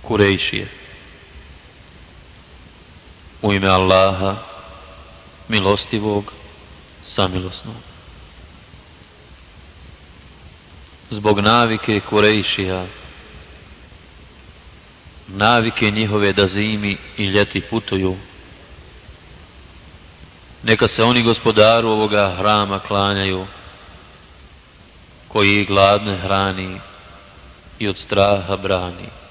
Kurejšije. U ime Allaha, milostivog, samilosnog. Zbog navike Kurejšija, navike njihove da zimi i ljeti putuju, neka se oni gospodaru ovoga hrama klanjaju, koji ih gladne hrani i od straha brani.